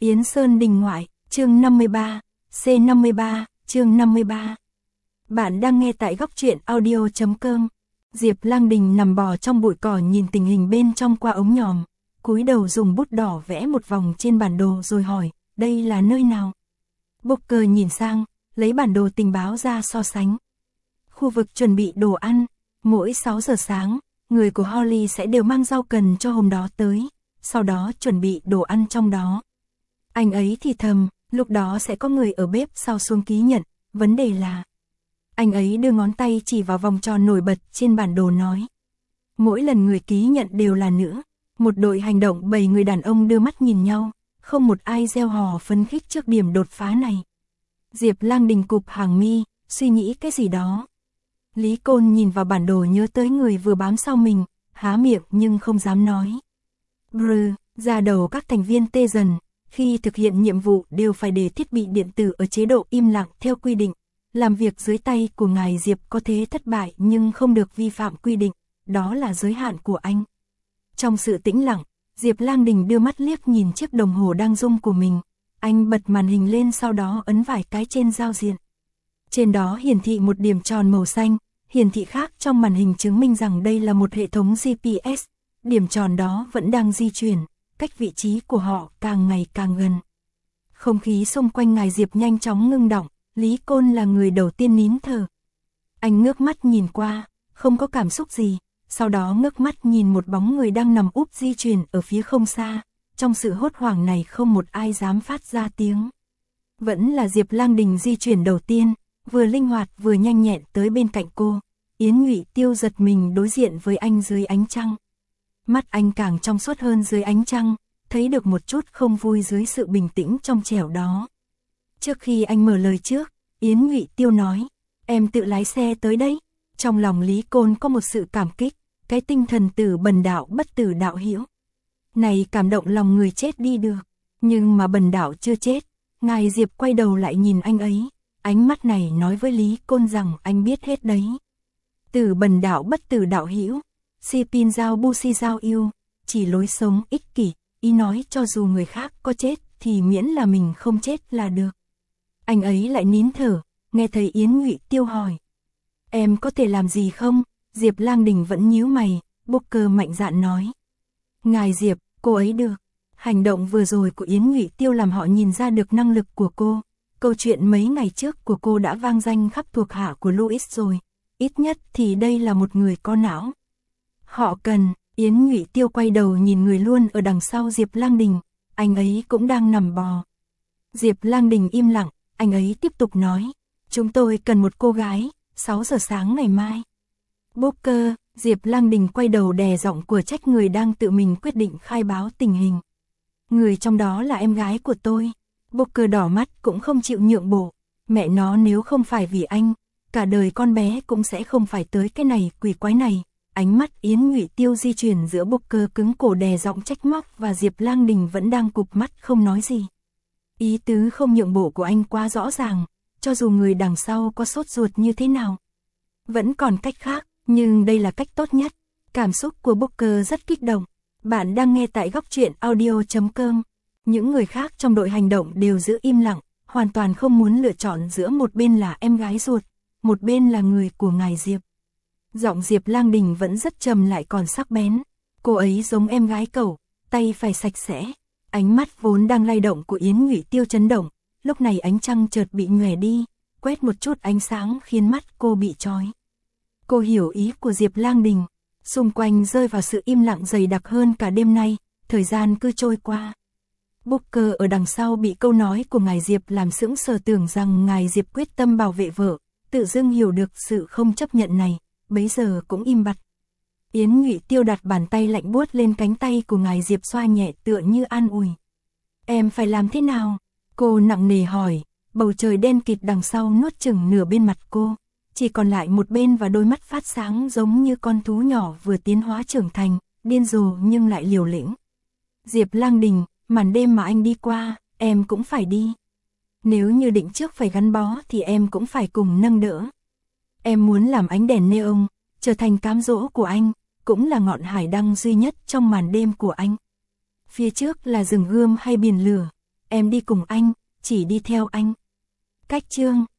Yến Sơn Đình Ngoại, chương 53, C53, chương 53. Bạn đang nghe tại góc truyện audio.com. Diệp Lang Đình nằm bò trong bụi cỏ nhìn tình hình bên trong qua ống nhòm, cúi đầu dùng bút đỏ vẽ một vòng trên bản đồ rồi hỏi, đây là nơi nào? Booker nhìn sang, lấy bản đồ tình báo ra so sánh. Khu vực chuẩn bị đồ ăn, mỗi 6 giờ sáng, người của Holly sẽ đều mang rau cần cho hôm đó tới, sau đó chuẩn bị đồ ăn trong đó. Anh ấy thì thầm, lúc đó sẽ có người ở bếp sau xuống ký nhận, vấn đề là... Anh ấy đưa ngón tay chỉ vào vòng tròn nổi bật trên bản đồ nói. Mỗi lần người ký nhận đều là nữ, một đội hành động 7 người đàn ông đưa mắt nhìn nhau, không một ai reo hò phấn khích trước điểm đột phá này. Diệp Lang Đình cụp hàng mi, suy nghĩ cái gì đó. Lý Côn nhìn vào bản đồ nhớ tới người vừa bám sau mình, há miệng nhưng không dám nói. Ra đầu các thành viên tê dần, khi thực hiện nhiệm vụ đều phải để thiết bị điện tử ở chế độ im lặng theo quy định. Làm việc dưới tay của ngài Diệp có thể thất bại nhưng không được vi phạm quy định, đó là giới hạn của anh. Trong sự tĩnh lặng, Diệp Lang Đình đưa mắt liếc nhìn chiếc đồng hồ đang rung của mình. Anh bật màn hình lên sau đó ấn vài cái trên giao diện. Trên đó hiển thị một điểm tròn màu xanh, hiển thị khác trong màn hình chứng minh rằng đây là một hệ thống GPS. Điểm tròn đó vẫn đang di chuyển, cách vị trí của họ càng ngày càng gần. Không khí xung quanh ngài Diệp nhanh chóng ngưng đọng, Lý Côn là người đầu tiên nín thở. Anh ngước mắt nhìn qua, không có cảm xúc gì, sau đó ngước mắt nhìn một bóng người đang nằm úp di chuyển ở phía không xa. Trong sự hốt hoảng này không một ai dám phát ra tiếng. Vẫn là Diệp Lang Đình di chuyển đầu tiên, vừa linh hoạt vừa nhanh nhẹn tới bên cạnh cô. Yến Nhụy Tiêu giật mình đối diện với anh dưới ánh trăng. Mắt anh càng trong suốt hơn dưới ánh trăng, thấy được một chút không vui dưới sự bình tĩnh trong trẻo đó. Trước khi anh mở lời trước, Yến Nhụy Tiêu nói, em tự lái xe tới đấy. Trong lòng Lý Côn có một sự cảm kích, cái tinh thần tử bần đạo bất tử đạo hiễu. Này cảm động lòng người chết đi được, nhưng mà bần đạo chưa chết. Ngài Diệp quay đầu lại nhìn anh ấy, ánh mắt này nói với Lý Côn rằng anh biết hết đấy. Tử bần đạo bất tử đạo hữu, si pin giao bu si giao yêu, chỉ lối sống ích kỷ, ý nói cho dù người khác có chết thì miễn là mình không chết là được. Anh ấy lại nín thở, nghe thấy Yến Nhụy Tiêu hỏi. Em có thể làm gì không? Diệp Lang Đình vẫn nhíu mày, Booker mạnh dạn nói. Ngài Diệp, cô ấy được. Hành động vừa rồi của Yến Nhụy Tiêu làm họ nhìn ra được năng lực của cô. Câu chuyện mấy ngày trước của cô đã vang danh khắp thuộc hạ của Louis rồi. Ít nhất thì đây là một người có não. Họ cần, Yến Nhụy Tiêu quay đầu nhìn người luôn ở đằng sau Diệp Lang Đình. Anh ấy cũng đang nằm bò. Diệp Lang Đình im lặng, anh ấy tiếp tục nói. Chúng tôi cần một cô gái, 6 giờ sáng ngày mai. Booker, Diệp Lang Đình quay đầu đè giọng của trách người đang tự mình quyết định khai báo tình hình. Người trong đó là em gái của tôi. Booker đỏ mắt cũng không chịu nhượng bộ. Mẹ nó nếu không phải vì anh, cả đời con bé cũng sẽ không phải tới cái này quỷ quái này. Ánh mắt Yến Nhụy Tiêu di chuyển giữa Booker cứng cổ đè giọng trách móc và Diệp Lang Đình vẫn đang cụp mắt không nói gì. Ý tứ không nhượng bộ của anh quá rõ ràng, cho dù người đằng sau có sốt ruột như thế nào. Vẫn còn cách khác, nhưng đây là cách tốt nhất. Cảm xúc của Booker rất kích động. Bạn đang nghe tại góc truyện audio.com. Những người khác trong đội hành động đều giữ im lặng, hoàn toàn không muốn lựa chọn giữa một bên là em gái ruột, một bên là người của ngài Diệp. Giọng Diệp Lang Đình vẫn rất trầm lại còn sắc bén. Cô ấy giống em gái cậu, tay phải sạch sẽ. Ánh mắt vốn đang lay động của Yến Nhụy Tiêu chấn động, lúc này ánh trăng chợt bị nhòe đi, quét một chút ánh sáng khiến mắt cô bị chói. Cô hiểu ý của Diệp Lang Đình, xung quanh rơi vào sự im lặng dày đặc hơn cả đêm nay, thời gian cứ trôi qua. Booker ở đằng sau bị câu nói của ngài Diệp làm sững sờ, tưởng rằng ngài Diệp quyết tâm bảo vệ vợ, tự dưng hiểu được sự không chấp nhận này, bấy giờ cũng im bặt. Yến Nhụy Tiêu đặt bàn tay lạnh buốt lên cánh tay của ngài Diệp xoa nhẹ tựa như an ủi. Em phải làm thế nào? Cô nặng nề hỏi, bầu trời đen kịt đằng sau nuốt chửng nửa bên mặt cô. Chỉ còn lại một bên và đôi mắt phát sáng giống như con thú nhỏ vừa tiến hóa trưởng thành, điên rồ nhưng lại liều lĩnh. Diệp Lang Đình, màn đêm mà anh đi qua, em cũng phải đi. Nếu như định trước phải gắn bó thì em cũng phải cùng nâng đỡ. Em muốn làm ánh đèn neon, trở thành cám dỗ của anh, cũng là ngọn hải đăng duy nhất trong màn đêm của anh. Phía trước là rừng gươm hay biển lửa, em đi cùng anh, chỉ đi theo anh. Cách chương